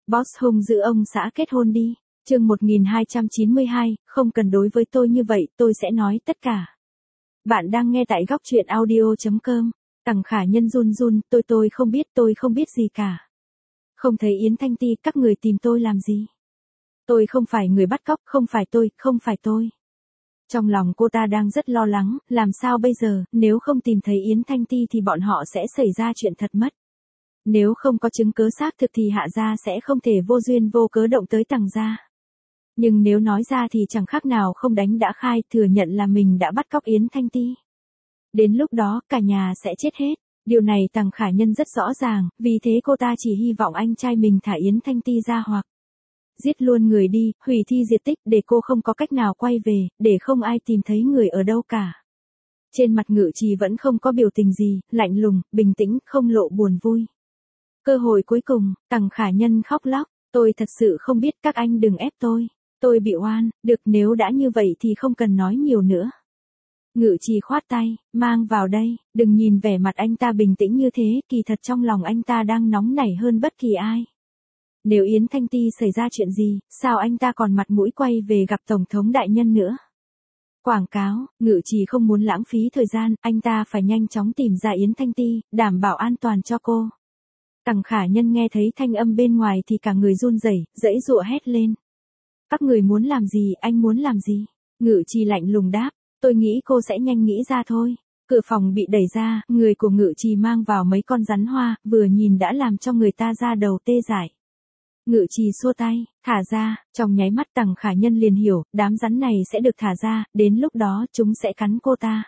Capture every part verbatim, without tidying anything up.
Boss hung dữ ông xã kết hôn đi. Chương một nghìn hai trăm chín mươi hai, không cần đối với tôi như vậy, tôi sẽ nói tất cả. Bạn đang nghe tại góc truyện audio chấm com. Tằng Khả Nhân run run, tôi tôi không biết, tôi không biết gì cả. Không thấy Yến Thanh Ti, các người tìm tôi làm gì? Tôi không phải người bắt cóc, không phải tôi, không phải tôi. Trong lòng cô ta đang rất lo lắng, làm sao bây giờ, nếu không tìm thấy Yến Thanh Ti thì bọn họ sẽ xảy ra chuyện thật mất. Nếu không có chứng cứ xác thực thì Hạ gia sẽ không thể vô duyên vô cớ động tới Tằng gia. Nhưng nếu nói ra thì chẳng khác nào không đánh đã khai, thừa nhận là mình đã bắt cóc Yến Thanh Ti. Đến lúc đó, cả nhà sẽ chết hết. Điều này Tằng Khả Nhân rất rõ ràng, vì thế cô ta chỉ hy vọng anh trai mình thả Yến Thanh Ti ra hoặc giết luôn người đi, hủy thi diệt tích để cô không có cách nào quay về, để không ai tìm thấy người ở đâu cả. Trên mặt Ngự Trì vẫn không có biểu tình gì, lạnh lùng, bình tĩnh, không lộ buồn vui. Cơ hội cuối cùng, Tằng Khả Nhân khóc lóc, tôi thật sự không biết, các anh đừng ép tôi. Tôi bị oan, được, nếu đã như vậy thì không cần nói nhiều nữa. Ngự Trì khoát tay, mang vào đây, đừng nhìn vẻ mặt anh ta bình tĩnh như thế, kỳ thật trong lòng anh ta đang nóng nảy hơn bất kỳ ai. Nếu Yến Thanh Ti xảy ra chuyện gì, sao anh ta còn mặt mũi quay về gặp Tổng thống đại nhân nữa? Quảng cáo, Ngự Trì không muốn lãng phí thời gian, anh ta phải nhanh chóng tìm ra Yến Thanh Ti, đảm bảo an toàn cho cô. Tằng Khả Nhân nghe thấy thanh âm bên ngoài thì cả người run rẩy, giãy giụa hét lên. Các người muốn làm gì, anh muốn làm gì? Ngự Trì lạnh lùng đáp, tôi nghĩ cô sẽ nhanh nghĩ ra thôi. Cửa phòng bị đẩy ra, người của Ngự Trì mang vào mấy con rắn hoa, vừa nhìn đã làm cho người ta ra đầu tê dại. Ngự Trì xua tay, thả ra, trong nháy mắt Tằng Khả Nhân liền hiểu, đám rắn này sẽ được thả ra, đến lúc đó chúng sẽ cắn cô ta.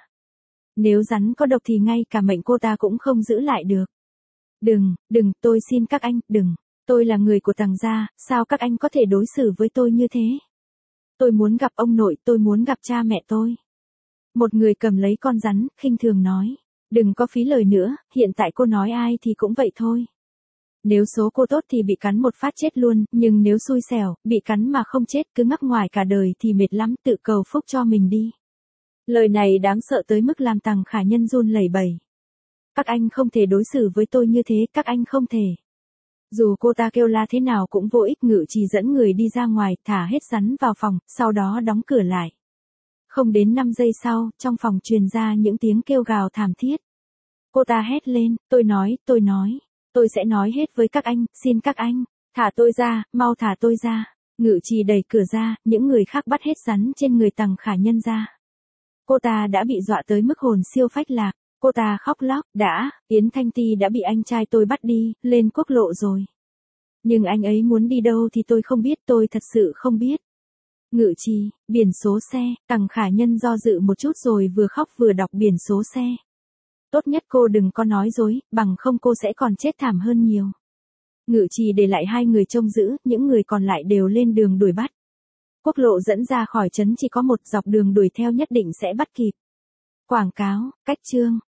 Nếu rắn có độc thì ngay cả mệnh cô ta cũng không giữ lại được. Đừng, đừng, tôi xin các anh, đừng. Tôi là người của Tằng gia, sao các anh có thể đối xử với tôi như thế? Tôi muốn gặp ông nội, tôi muốn gặp cha mẹ tôi. Một người cầm lấy con rắn, khinh thường nói. Đừng có phí lời nữa, hiện tại cô nói ai thì cũng vậy thôi. Nếu số cô tốt thì bị cắn một phát chết luôn, nhưng nếu xui xẻo, bị cắn mà không chết cứ ngắc ngoài cả đời thì mệt lắm, tự cầu phúc cho mình đi. Lời này đáng sợ tới mức làm Tằng Khả Nhân run lẩy bẩy. Các anh không thể đối xử với tôi như thế, các anh không thể. Dù cô ta kêu la thế nào cũng vô ích, Ngự Trì dẫn người đi ra ngoài, thả hết rắn vào phòng, sau đó đóng cửa lại. Không đến năm giây sau, trong phòng truyền ra những tiếng kêu gào thảm thiết. Cô ta hét lên, tôi nói, tôi nói, tôi sẽ nói hết với các anh, xin các anh, thả tôi ra, mau thả tôi ra. Ngự Trì đẩy cửa ra, những người khác bắt hết rắn trên người Tằng Khả Nhân ra. Cô ta đã bị dọa tới mức hồn siêu phách lạc. Cô ta khóc lóc, đã, Yến Thanh Ti đã bị anh trai tôi bắt đi, lên quốc lộ rồi. Nhưng anh ấy muốn đi đâu thì tôi không biết, tôi thật sự không biết. Ngự Trì, biển số xe, Tằng Khả Nhân do dự một chút rồi vừa khóc vừa đọc biển số xe. Tốt nhất cô đừng có nói dối, bằng không cô sẽ còn chết thảm hơn nhiều. Ngự Trì để lại hai người trông giữ, những người còn lại đều lên đường đuổi bắt. Quốc lộ dẫn ra khỏi trấn chỉ có một, dọc đường đuổi theo nhất định sẽ bắt kịp. Quảng cáo, cách chương.